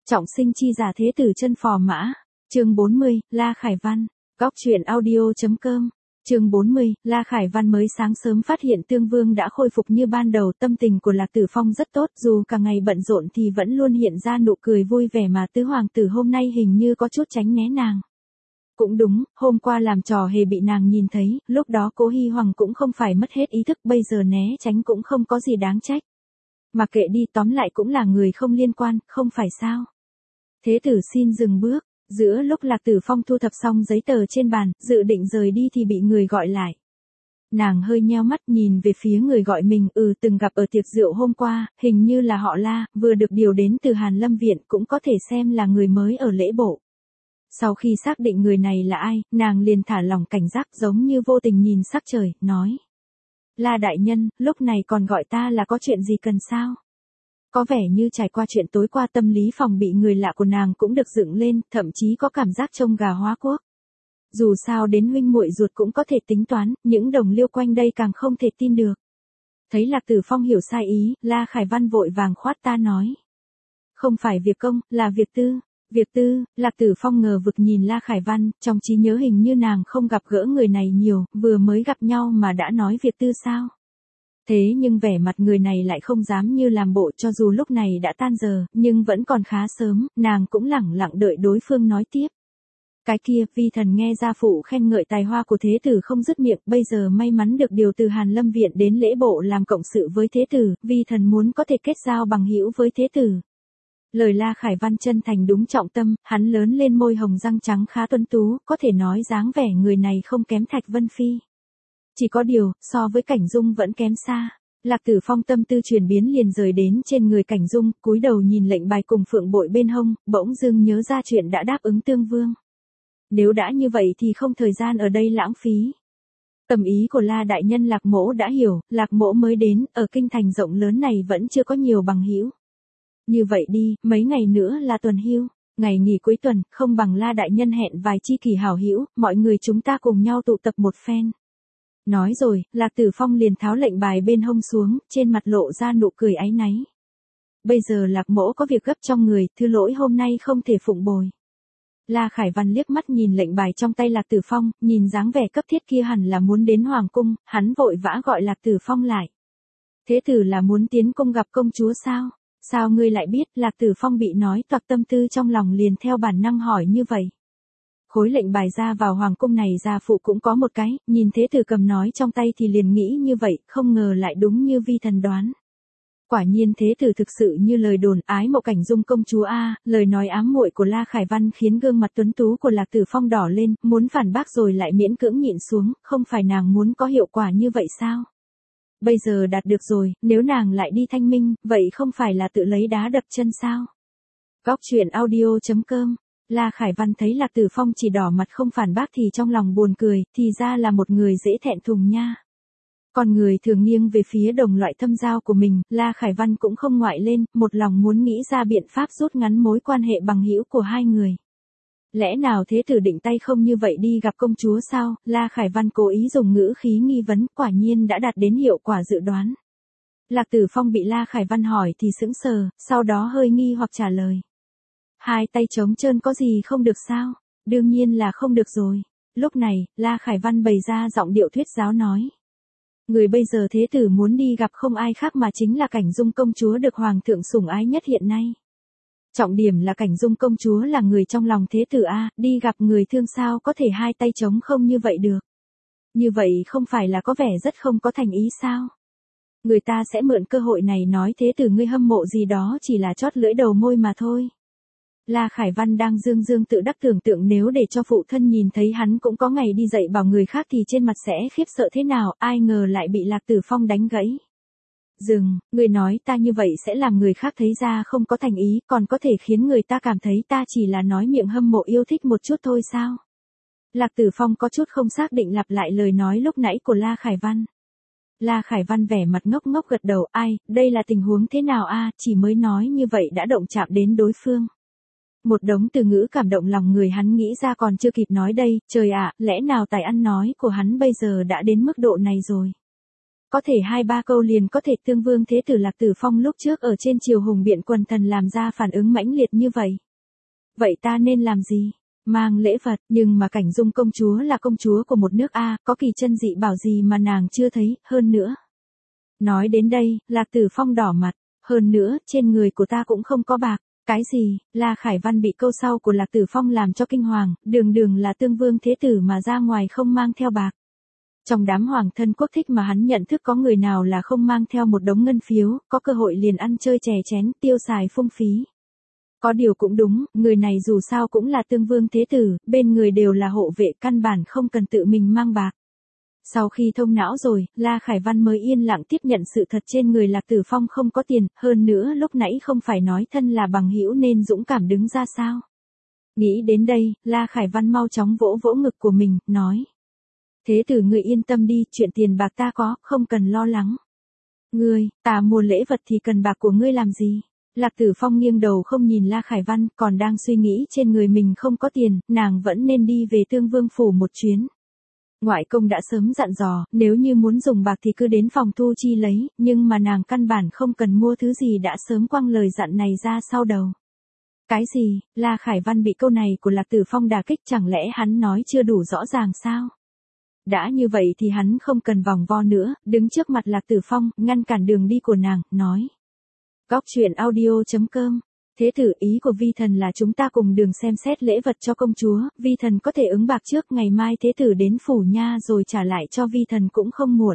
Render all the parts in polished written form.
Trọng sinh chi giả thế tử chân phò mã. Chương 40, La Khải Văn. Góc truyện audio.com. Chương 40, La Khải Văn mới sáng sớm phát hiện Tương Vương đã khôi phục như ban đầu, tâm tình của Lạc Tử Phong rất tốt, dù cả ngày bận rộn thì vẫn luôn hiện ra nụ cười vui vẻ mà tứ hoàng tử hôm nay hình như có chút tránh né nàng. Cũng đúng, hôm qua làm trò hề bị nàng nhìn thấy, lúc đó Cố Hy Hoàng cũng không phải mất hết ý thức, bây giờ né tránh cũng không có gì đáng trách. Mà kệ đi, tóm lại cũng là người không liên quan, không phải sao. Thế tử xin dừng bước, giữa lúc Lạc Tử Phong thu thập xong giấy tờ trên bàn, dự định rời đi thì bị người gọi lại. Nàng hơi nheo mắt nhìn về phía người gọi mình, từng gặp ở tiệc rượu hôm qua, hình như là họ La, vừa được điều đến từ Hàn Lâm Viện, cũng có thể xem là người mới ở lễ bộ. Sau khi xác định người này là ai, nàng liền thả lỏng cảnh giác, giống như vô tình nhìn sắc trời, nói. La đại nhân, lúc này còn gọi ta là có chuyện gì cần sao? Có vẻ như trải qua chuyện tối qua, tâm lý phòng bị người lạ của nàng cũng được dựng lên, thậm chí có cảm giác trông gà hóa quốc. Dù sao đến huynh muội ruột cũng có thể tính toán, những đồng liêu quanh đây càng không thể tin được. Thấy Lạc Tử Phong hiểu sai ý, La Khải Văn vội vàng khoát ta nói. Không phải việc công, là việc tư. Việc tư. Lạc Tử Phong ngờ vực nhìn La Khải Văn, trong trí nhớ hình như nàng không gặp gỡ người này nhiều, vừa mới gặp nhau mà đã nói việc tư sao? Thế nhưng vẻ mặt người này lại không dám như làm bộ, cho dù lúc này đã tan giờ, nhưng vẫn còn khá sớm, nàng cũng lẳng lặng đợi đối phương nói tiếp. Cái kia, vi thần nghe gia phụ khen ngợi tài hoa của thế tử không dứt miệng, bây giờ may mắn được điều từ Hàn Lâm Viện đến lễ bộ làm cộng sự với thế tử, vi thần muốn có thể kết giao bằng hữu với thế tử. Lời La Khải Văn chân thành đúng trọng tâm, hắn lớn lên môi hồng răng trắng khá tuấn tú, có thể nói dáng vẻ người này không kém Thạch Vân Phi. Chỉ có điều, so với Cảnh Dung vẫn kém xa. Lạc Tử Phong tâm tư chuyển biến liền rời đến trên người Cảnh Dung, cúi đầu nhìn lệnh bài cùng phượng bội bên hông, bỗng dưng nhớ ra chuyện đã đáp ứng Tương Vương. Nếu đã như vậy thì không thời gian ở đây lãng phí. Tầm ý của La đại nhân Lạc mỗ đã hiểu, Lạc mỗ mới đến, ở kinh thành rộng lớn này vẫn chưa có nhiều bằng hữu. Như vậy đi, mấy ngày nữa là tuần hưu, ngày nghỉ cuối tuần, không bằng La đại nhân hẹn vài tri kỷ hảo hữu, mọi người chúng ta cùng nhau tụ tập một phen. Nói rồi, Lạc Tử Phong liền tháo lệnh bài bên hông xuống, trên mặt lộ ra nụ cười áy náy. Bây giờ Lạc mỗ có việc gấp trong người, thứ lỗi hôm nay không thể phụng bồi. La Khải Văn liếc mắt nhìn lệnh bài trong tay Lạc Tử Phong, nhìn dáng vẻ cấp thiết kia hẳn là muốn đến hoàng cung, hắn vội vã gọi Lạc Tử Phong lại. Thế tử là muốn tiến cung gặp công chúa sao? Sao ngươi lại biết? Lạc Tử Phong bị nói toạc tâm tư trong lòng liền theo bản năng hỏi như vậy. Khối lệnh bài ra vào hoàng cung này gia phụ cũng có một cái, nhìn thế tử cầm nói trong tay thì liền nghĩ như vậy, không ngờ lại đúng như vi thần đoán. Quả nhiên thế tử thực sự như lời đồn, ái mộ Cảnh Dung công chúa a. Lời nói ám muội của La Khải Văn khiến gương mặt tuấn tú của Lạc Tử Phong đỏ lên, muốn phản bác rồi lại miễn cưỡng nhịn xuống, không phải nàng muốn có hiệu quả như vậy sao? Bây giờ đạt được rồi, nếu nàng lại đi thanh minh, vậy không phải là tự lấy đá đập chân sao? Góc truyện audio.com. La Khải Văn thấy Lạc Tử Phong chỉ đỏ mặt không phản bác thì trong lòng buồn cười, thì ra là một người dễ thẹn thùng nha. Còn người thường nghiêng về phía đồng loại thâm giao của mình, La Khải Văn cũng không ngoại lên, một lòng muốn nghĩ ra biện pháp rút ngắn mối quan hệ bằng hữu của hai người. Lẽ nào thế tử định tay không như vậy đi gặp công chúa sao? La Khải Văn cố ý dùng ngữ khí nghi vấn, quả nhiên đã đạt đến hiệu quả dự đoán. Lạc Tử Phong bị La Khải Văn hỏi thì sững sờ, sau đó hơi nghi hoặc trả lời. Hai tay trống trơn có gì không được sao? Đương nhiên là không được rồi. Lúc này, La Khải Văn bày ra giọng điệu thuyết giáo nói. Người bây giờ thế tử muốn đi gặp không ai khác mà chính là Cảnh Dung công chúa được hoàng thượng sủng ái nhất hiện nay. Trọng điểm là Cảnh Dung công chúa là người trong lòng thế tử a, đi gặp người thương sao có thể hai tay trống không như vậy được. Như vậy không phải là có vẻ rất không có thành ý sao? Người ta sẽ mượn cơ hội này nói thế tử ngươi hâm mộ gì đó chỉ là chót lưỡi đầu môi mà thôi. La Khải Văn đang dương dương tự đắc tưởng tượng nếu để cho phụ thân nhìn thấy hắn cũng có ngày đi dạy bảo người khác thì trên mặt sẽ khiếp sợ thế nào, ai ngờ lại bị Lạc Tử Phong đánh gãy. Dừng, người nói ta như vậy sẽ làm người khác thấy ra không có thành ý, còn có thể khiến người ta cảm thấy ta chỉ là nói miệng hâm mộ yêu thích một chút thôi sao? Lạc Tử Phong có chút không xác định lặp lại lời nói lúc nãy của La Khải Văn. La Khải Văn vẻ mặt ngốc ngốc gật đầu, ai, đây là tình huống thế nào a? Chỉ mới nói như vậy đã động chạm đến đối phương. Một đống từ ngữ cảm động lòng người hắn nghĩ ra còn chưa kịp nói đây, trời ạ, lẽ nào tài ăn nói của hắn bây giờ đã đến mức độ này rồi. Có thể 2-3 câu liền có thể tương vương thế tử Lạc Tử Phong lúc trước ở trên triều hùng biện quần thần làm ra phản ứng mãnh liệt như vậy. Vậy ta nên làm gì? Mang lễ vật, nhưng mà Cảnh Dung công chúa là công chúa của một nước A, có kỳ chân dị bảo gì mà nàng chưa thấy, hơn nữa. Nói đến đây, Lạc Tử Phong đỏ mặt, hơn nữa, trên người của ta cũng không có bạc. Cái gì? La Khải Văn bị câu sau của Lạc Tử Phong làm cho kinh hoàng, đường đường là tương vương thế tử mà ra ngoài không mang theo bạc. Trong đám hoàng thân quốc thích mà hắn nhận thức có người nào là không mang theo một đống ngân phiếu, có cơ hội liền ăn chơi chè chén, tiêu xài phung phí. Có điều cũng đúng, người này dù sao cũng là tương vương thế tử, bên người đều là hộ vệ căn bản không cần tự mình mang bạc. Sau khi thông não rồi, La Khải Văn mới yên lặng tiếp nhận sự thật trên người Lạc Tử Phong không có tiền, hơn nữa lúc nãy không phải nói thân là bằng hữu nên dũng cảm đứng ra sao. Nghĩ đến đây, La Khải Văn mau chóng vỗ vỗ ngực của mình, nói. Thế tử ngươi yên tâm đi, chuyện tiền bạc ta có, không cần lo lắng. Ngươi, ta mua lễ vật thì cần bạc của ngươi làm gì? Lạc Tử Phong nghiêng đầu không nhìn La Khải Văn, còn đang suy nghĩ trên người mình không có tiền, nàng vẫn nên đi về Tương Vương phủ một chuyến. Ngoại công đã sớm dặn dò, nếu như muốn dùng bạc thì cứ đến phòng thu chi lấy, nhưng mà nàng căn bản không cần mua thứ gì đã sớm quăng lời dặn này ra sau đầu. Cái gì? La Khải Văn bị câu này của Lạc Tử Phong đả kích, chẳng lẽ hắn nói chưa đủ rõ ràng sao? Đã như vậy thì hắn không cần vòng vo nữa, đứng trước mặt Lạc Tử Phong, ngăn cản đường đi của nàng, nói. Góc truyện audio.com. Thế tử, ý của vi thần là chúng ta cùng đường xem xét lễ vật cho công chúa, vi thần có thể ứng bạc trước, ngày mai thế tử đến phủ nha rồi trả lại cho vi thần cũng không muộn.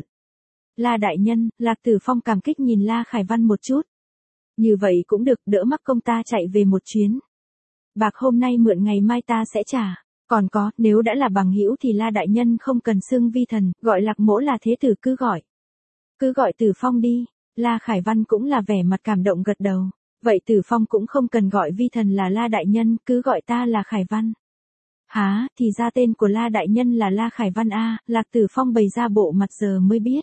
La đại nhân, Lạc Tử Phong cảm kích nhìn La Khải Văn một chút. Như vậy cũng được, đỡ mắc công ta chạy về một chuyến. Bạc hôm nay mượn ngày mai ta sẽ trả. Còn có, nếu đã là bằng hữu thì La đại nhân không cần xưng vi thần, gọi Lạc mỗ là thế tử cứ gọi. Cứ gọi Tử Phong đi. La Khải Văn cũng là vẻ mặt cảm động gật đầu. Vậy Tử Phong cũng không cần gọi vi thần là La đại nhân, cứ gọi ta là Khải Văn. Hả, thì ra tên của La đại nhân là La Khải Văn a, Lạc Tử Phong bày ra bộ mặt giờ mới biết.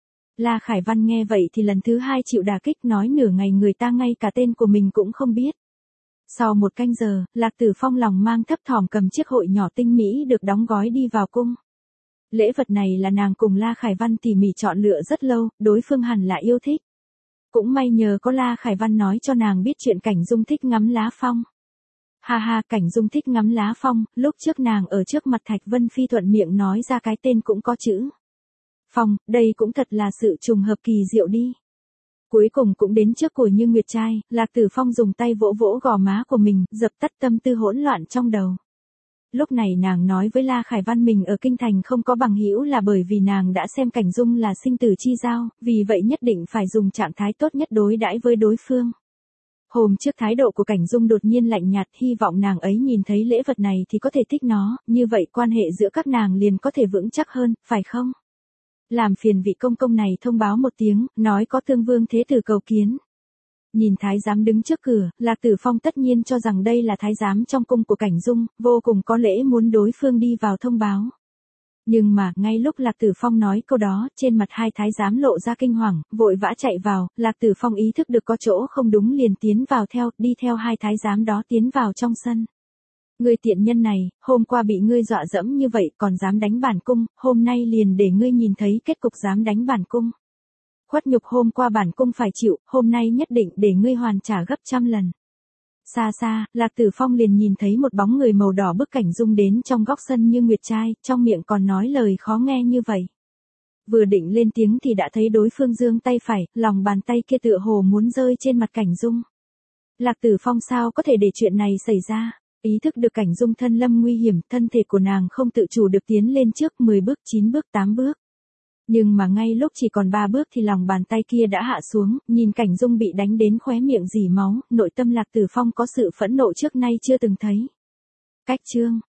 La Khải Văn nghe vậy thì lần thứ 2 chịu đả kích, nói nửa ngày người ta ngay cả tên của mình cũng không biết. Sau 1 canh giờ, Lạc Tử Phong lòng mang thấp thỏm cầm chiếc hội nhỏ tinh mỹ được đóng gói đi vào cung. Lễ vật này là nàng cùng La Khải Văn tỉ mỉ chọn lựa rất lâu, đối phương hẳn là yêu thích. Cũng may nhờ có La Khải Văn nói cho nàng biết chuyện Cảnh Dung thích ngắm lá phong. Ha ha, Cảnh Dung thích ngắm lá phong, lúc trước nàng ở trước mặt Thạch Vân Phi thuận miệng nói ra cái tên cũng có chữ phong, đây cũng thật là sự trùng hợp kỳ diệu đi. Cuối cùng cũng đến trước của Như Nguyệt trai, Lạc Tử Phong dùng tay vỗ vỗ gò má của mình, dập tắt tâm tư hỗn loạn trong đầu. Lúc này nàng nói với La Khải Văn mình ở kinh thành không có bằng hữu là bởi vì nàng đã xem Cảnh Dung là sinh tử chi giao, vì vậy nhất định phải dùng trạng thái tốt nhất đối đãi với đối phương. Hôm trước thái độ của Cảnh Dung đột nhiên lạnh nhạt, hy vọng nàng ấy nhìn thấy lễ vật này thì có thể thích nó, như vậy quan hệ giữa các nàng liền có thể vững chắc hơn, phải không? Làm phiền vị công công này thông báo một tiếng, nói có Tương Vương thế tử cầu kiến. Nhìn thái giám đứng trước cửa, Lạc Tử Phong tất nhiên cho rằng đây là thái giám trong cung của Cảnh Dung, vô cùng có lễ muốn đối phương đi vào thông báo. Nhưng mà, ngay lúc Lạc Tử Phong nói câu đó, trên mặt hai thái giám lộ ra kinh hoàng, vội vã chạy vào, Lạc Tử Phong ý thức được có chỗ không đúng liền tiến vào theo, đi theo hai thái giám đó tiến vào trong sân. Ngươi tiện nhân này, hôm qua bị ngươi dọa dẫm như vậy còn dám đánh bản cung, hôm nay liền để ngươi nhìn thấy kết cục dám đánh bản cung. Khuất nhục hôm qua bản cung phải chịu, hôm nay nhất định để ngươi hoàn trả gấp 100 lần. Xa xa, Lạc Tử Phong liền nhìn thấy một bóng người màu đỏ bước Cảnh Dung đến trong góc sân Như Nguyệt trai, trong miệng còn nói lời khó nghe như vậy. Vừa định lên tiếng thì đã thấy đối phương giương tay phải, lòng bàn tay kia tựa hồ muốn rơi trên mặt Cảnh Dung. Lạc Tử Phong sao có thể để chuyện này xảy ra? Ý thức được Cảnh Dung thân lâm nguy hiểm, thân thể của nàng không tự chủ được tiến lên trước 10 bước, 9 bước, 8 bước. Nhưng mà ngay lúc chỉ còn 3 bước thì lòng bàn tay kia đã hạ xuống, nhìn Cảnh Dung bị đánh đến khóe miệng rỉ máu, nội tâm Lạc Tử Phong có sự phẫn nộ trước nay chưa từng thấy. Cách chương